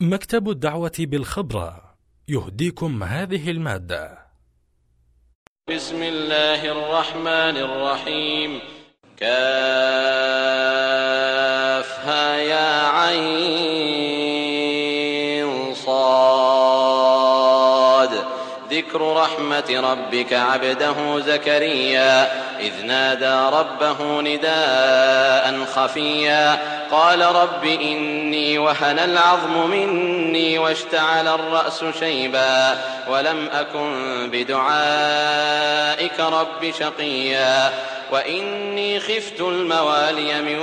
مكتب الدعوة بالخبرة يهديكم هذه المادة. بسم الله الرحمن الرحيم. كافها يا عين صاد. ذكر رحمة ربك عبده زكريا إذ نادى ربه نداء خفيا قال رب إني وهن العظم مني واشتعل الرأس شيبا ولم أكن بدعائك رب شقيا وإني خفت الموالي من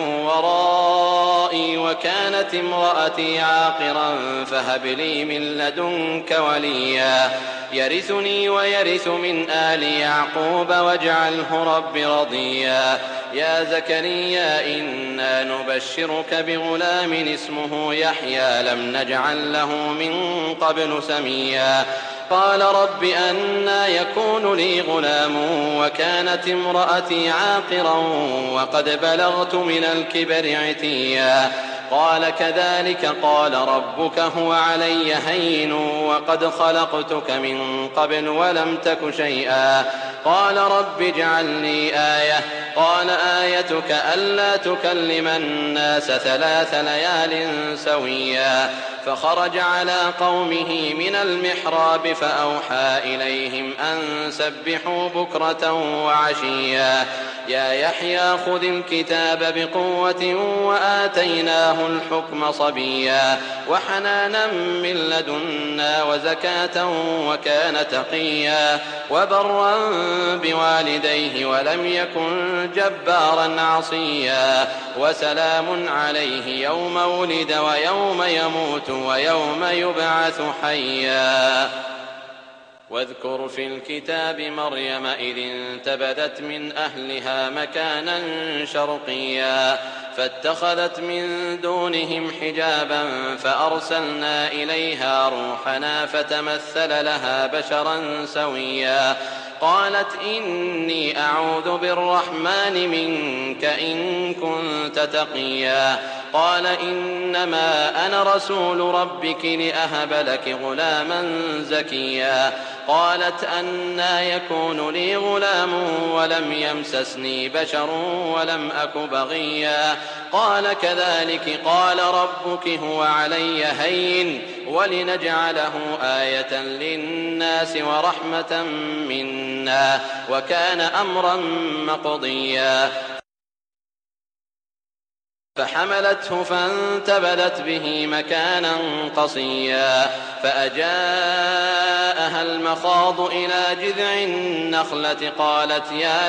ورائي وكانت امرأتي عاقرا فهب لي من لدنك وليا يرثني ويرث من آل يعقوب واجعله رب رضيا يا زكريا إنا نبشرك بغلام اسمه يحيى لم نجعل له من قبل سميا قال رب أنى يكون لي غلام وكانت امرأتي عاقرا وقد بلغت من الكبر عتيا قال كذلك قال ربك هو علي هين وقد خلقتك من قبل ولم تك شيئا قال رب اجعل لي آية قال آيتك ألا تكلم الناس 3 ليال سويا فخرج على قومه من المحراب فأوحى إليهم أن سبحوا بكرة وعشيا يا يحيى خذ الكتاب بقوة وآتيناه الحكم صبيا وحنانا من لدنا وزكاة وكان تقيا وبرا بوالديه ولم يكن جبارا عصيا وسلام عليه يوم ولد ويوم يموت ويوم يبعث حيا واذكر في الكتاب مريم إذ انتبذت من أهلها مكانا شرقيا فاتخذت من دونهم حجابا فأرسلنا إليها روحنا فتمثل لها بشرا سويا قالت إني أعوذ بالرحمن منك إن كنت تقيا قال إنما أنا رسول ربك لأهب لك غلاما زكيا قالت أنى يكون لي غلام ولم يمسسني بشر ولم أك بغيا قال كذلك قال ربك هو علي هين ولنجعله آية للناس ورحمة منا وكان أمرا مقضيا فحملته فانتبذت به مكانا قصيا فأجاءها المخاض إلى جذع النخلة قالت يا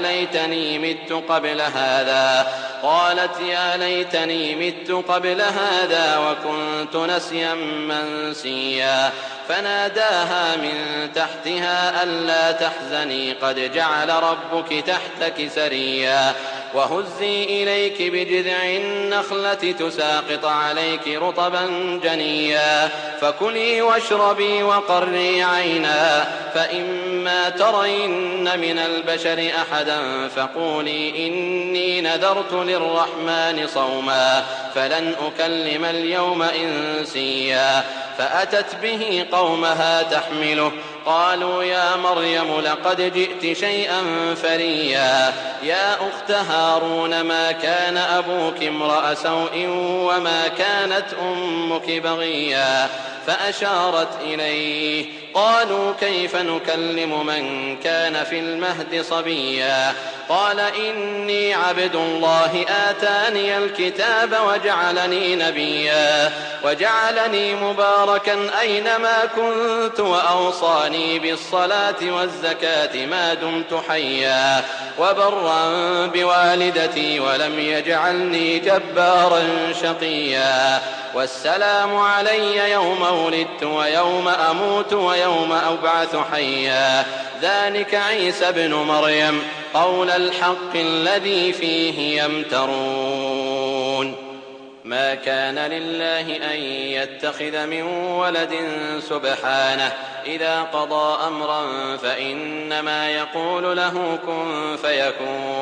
ليتني مت قبل هذا وكنت نسيا منسيا فناداها من تحتها ألا تحزني قد جعل ربك تحتك سريا وهزي إليك بجذع النخلة تساقط عليك رطبا جنيا فكلي واشربي وقري عينا فإما ترين من البشر أحدا فقولي إني نذرت للرحمن صوما فلن أكلم اليوم إنسيا فأتت به قومها تحمله قالوا يا مريم لقد جئت شيئا فريا يا أخت هارون ما كان أبوك امرأ سوء وما كانت أمك بغيا فأشارت إليه قالوا كيف نكلم من كان في المهد صبيا قال إني عبد الله آتاني الكتاب وجعلني نبيا وجعلني مباركا أينما كنت وأوصاني بالصلاة والزكاة ما دمت حيا وبرا بوالدتي ولم يجعلني جبارا شقيا والسلام علي يوم ولدت ويوم أموت ويوم أبعث حيا ذلك عيسى ابن مريم قول الحق الذي فيه يمترون ما كان لله أن يتخذ من ولد سبحانه إذا قضى أمرا فإنما يقول له كن فيكون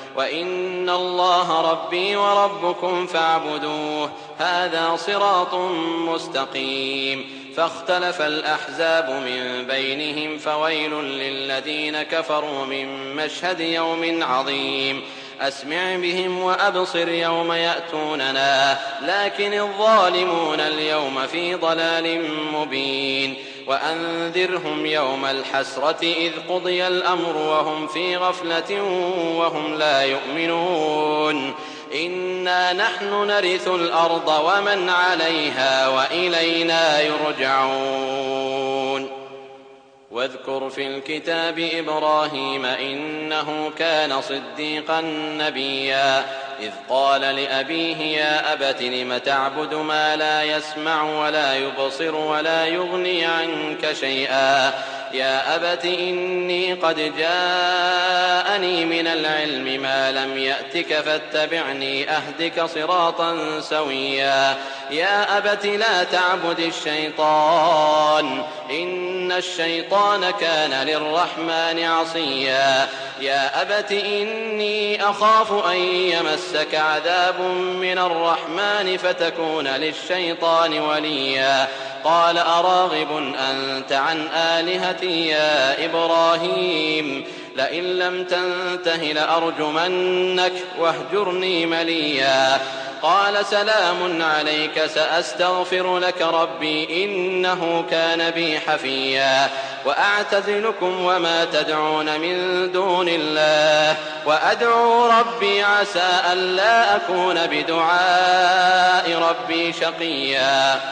وإن الله ربي وربكم فاعبدوه هذا صراط مستقيم فاختلف الأحزاب من بينهم فويل للذين كفروا من مشهد يوم عظيم أسمع بهم وأبصر يوم يأتوننا لكن الظالمون اليوم في ضلال مبين وأنذرهم يوم الحسرة إذ قضي الأمر وهم في غفلة وهم لا يؤمنون إنا نحن نرث الأرض ومن عليها وإلينا يرجعون واذكر في الكتاب إبراهيم إنه كان صديقا نبيا إذ قال لأبيه يا أبت لم تعبد ما لا يسمع ولا يبصر ولا يغني عنك شيئا يا أبت إني قد جاءني من العلم ما لم يأتك فاتبعني أهدك صراطا سويا يا أبت لا تعبد الشيطان إن الشيطان كان للرحمن عصيا يا أبت إني أخاف أن يمسك عذاب من الرحمن فتكون للشيطان وليا قال أراغب أنت عن آلهتي يا إبراهيم لئن لم تنته لأرجمنك واهجرني مليا قال سلام عليك سأستغفر لك ربي إنه كان بي حفيا وأعتزلكم وما تدعون من دون الله وأدعو ربي عسى ألا أكون بدعاء ربي شقيا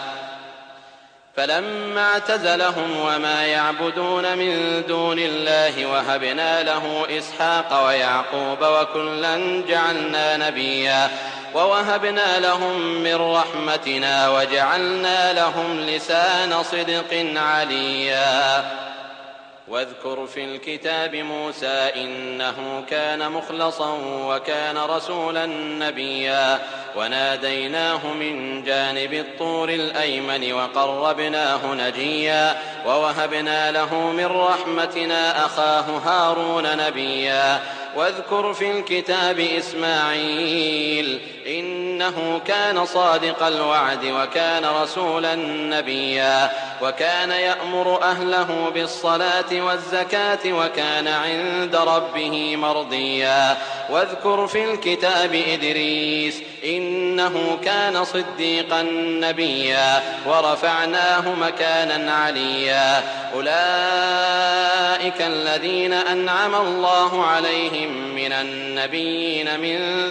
فلما اعتزلهم وما يعبدون من دون الله وهبنا له إسحاق ويعقوب وكلا جعلنا نبيا ووهبنا لهم من رحمتنا وجعلنا لهم لسان صدق عليا واذكر في الكتاب موسى إنه كان مخلصا وكان رسولا نبيا وناديناه من جانب الطور الأيمن وقربناه نجيا ووهبنا له من رحمتنا أخاه هارون نبيا واذكر في الكتاب إسماعيل إنه كان صادق الوعد وكان رسولا نبيا وكان يأمر أهله بالصلاة والزكاة وكان عند ربه مرضيا واذكر في الكتاب إدريس إنه كان صديقا نبيا ورفعناه مكانا عليا أولئك الذين أنعم الله عليهم من النبيين من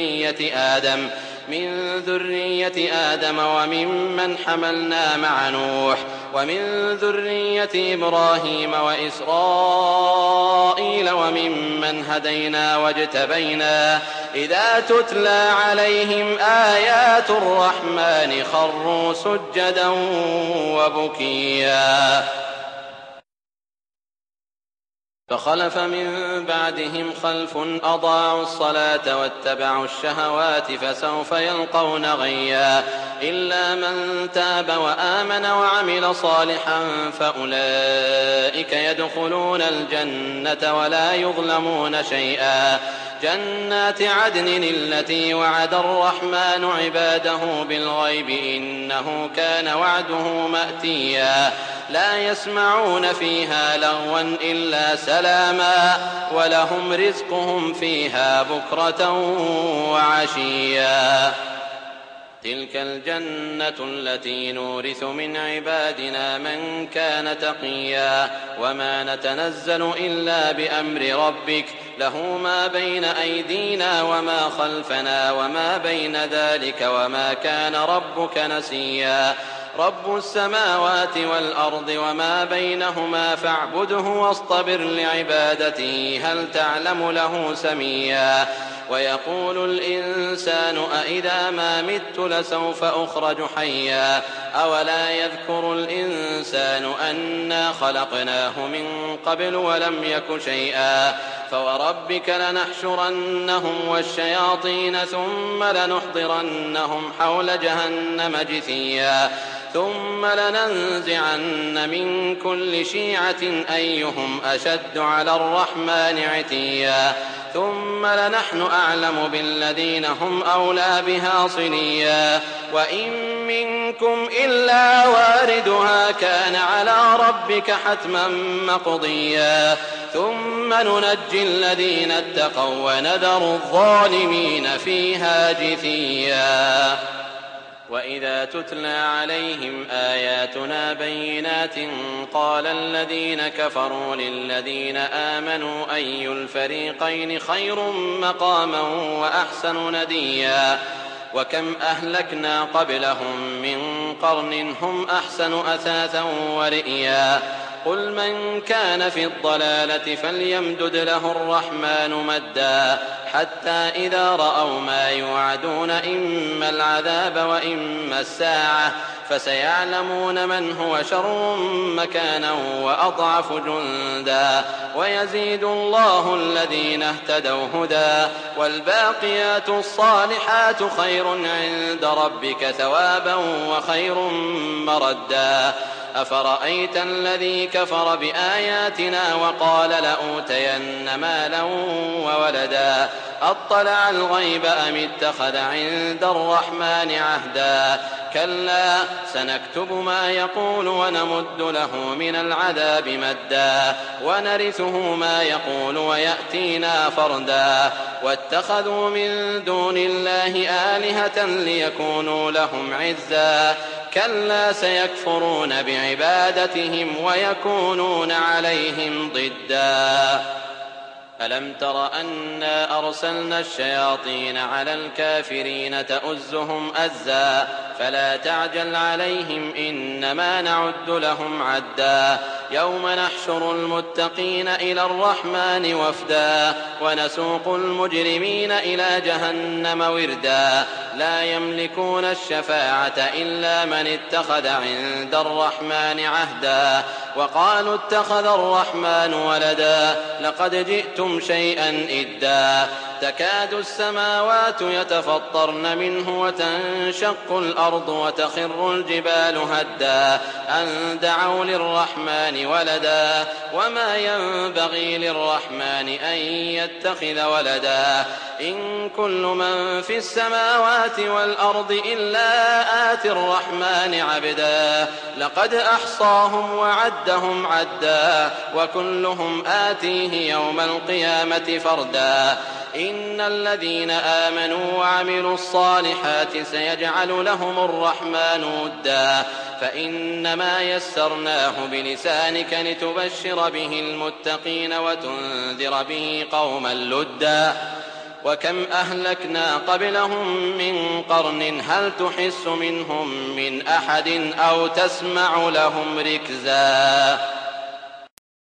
ذرية آدم وممن حملنا مع نوح ومن ذرية إبراهيم وإسرائيل وممن هدينا واجتبينا إذا تتلى عليهم آيات الرحمن خروا سجدا وبكيا فخلف من بعدهم خلف أضاعوا الصلاة واتبعوا الشهوات فسوف يلقون غيا إلا من تاب وآمن وعمل صالحا فأولئك يدخلون الجنة ولا يظلمون شيئا جنات عدن التي وعد الرحمن عباده بالغيب إنه كان وعده مأتيا لا يسمعون فيها لغوا إلا سلاما ولهم رزقهم فيها بكرة وعشيا تلك الجنة التي نورث من عبادنا من كان تقيا وما نتنزل إلا بأمر ربك له ما بين أيدينا وما خلفنا وما بين ذلك وما كان ربك نسيا رب السماوات والأرض وما بينهما فاعبده واصطبر لعبادته هل تعلم له سميا ويقول الإنسان أإذا ما مت لسوف أخرج حيا أولا يذكر الإنسان أنا خلقناه من قبل ولم يك شيئا فوربك لنحشرنهم والشياطين ثم لنحضرنهم حول جهنم جثيا ثم لننزعن من كل شيعة أيهم أشد على الرحمن عتيا ثم لنحن أعلم بالذين هم أولى بها صليا وإن منكم إلا واردها كان على ربك حتما مقضيا ثم ننجي الذين اتقوا ونذر الظالمين فيها جثيا وإذا تتلى عليهم آياتنا بينات قال الذين كفروا للذين آمنوا أي الفريقين خير مقاما وأحسن نديا وكم أهلكنا قبلهم من قرن هم أحسن أثاثا ورئيا قل من كان في الضلالة فليمدد له الرحمن مدا حتى إذا رأوا ما يوعدون إما العذاب وإما الساعة فسيعلمون من هو شر مكانا وأضعف جندا ويزيد الله الذين اهتدوا هدى والباقيات الصالحات خير عند ربك ثوابا وخير مردا أفرأيت الذي كفر بآياتنا وقال لأوتين مالا وولدا أطلع الغيب أم اتخذ عند الرحمن عهدا كلا سنكتب ما يقول ونمد له من العذاب مدا ونرثه ما يقول ويأتينا فردا واتخذوا من دون الله آلهة ليكونوا لهم عزا كلا سيكفرون بعبادتهم ويكونون عليهم ضدا ألم تر أنا أرسلنا الشياطين على الكافرين تؤزهم أزا فلا تعجل عليهم إنما نعد لهم عدا يوم نحشر المتقين إلى الرحمن وفدا ونسوق المجرمين إلى جهنم وردا لا يملكون الشفاعة إلا من اتخذ عند الرحمن عهدا وقالوا اتخذ الرحمن ولدا لقد جئتم شيئا إدا تكاد السماوات يتفطرن منه وتنشق الأرض وتخر الجبال هدا أن دعوا للرحمن ولدا وما ينبغي للرحمن أن يتخذ ولدا إن كل من في السماوات والأرض إلا آتي الرحمن عبدا لقد أحصاهم وعدهم عدا وكلهم آتيه يوم القيامة فردا إن الذين آمنوا وعملوا الصالحات سيجعل لهم الرحمن ودا فإنما يسرناه بلسانك لتبشر به المتقين وتنذر به قوما لدا وكم أهلكنا قبلهم من قرن هل تحس منهم من أحد أو تسمع لهم ركزا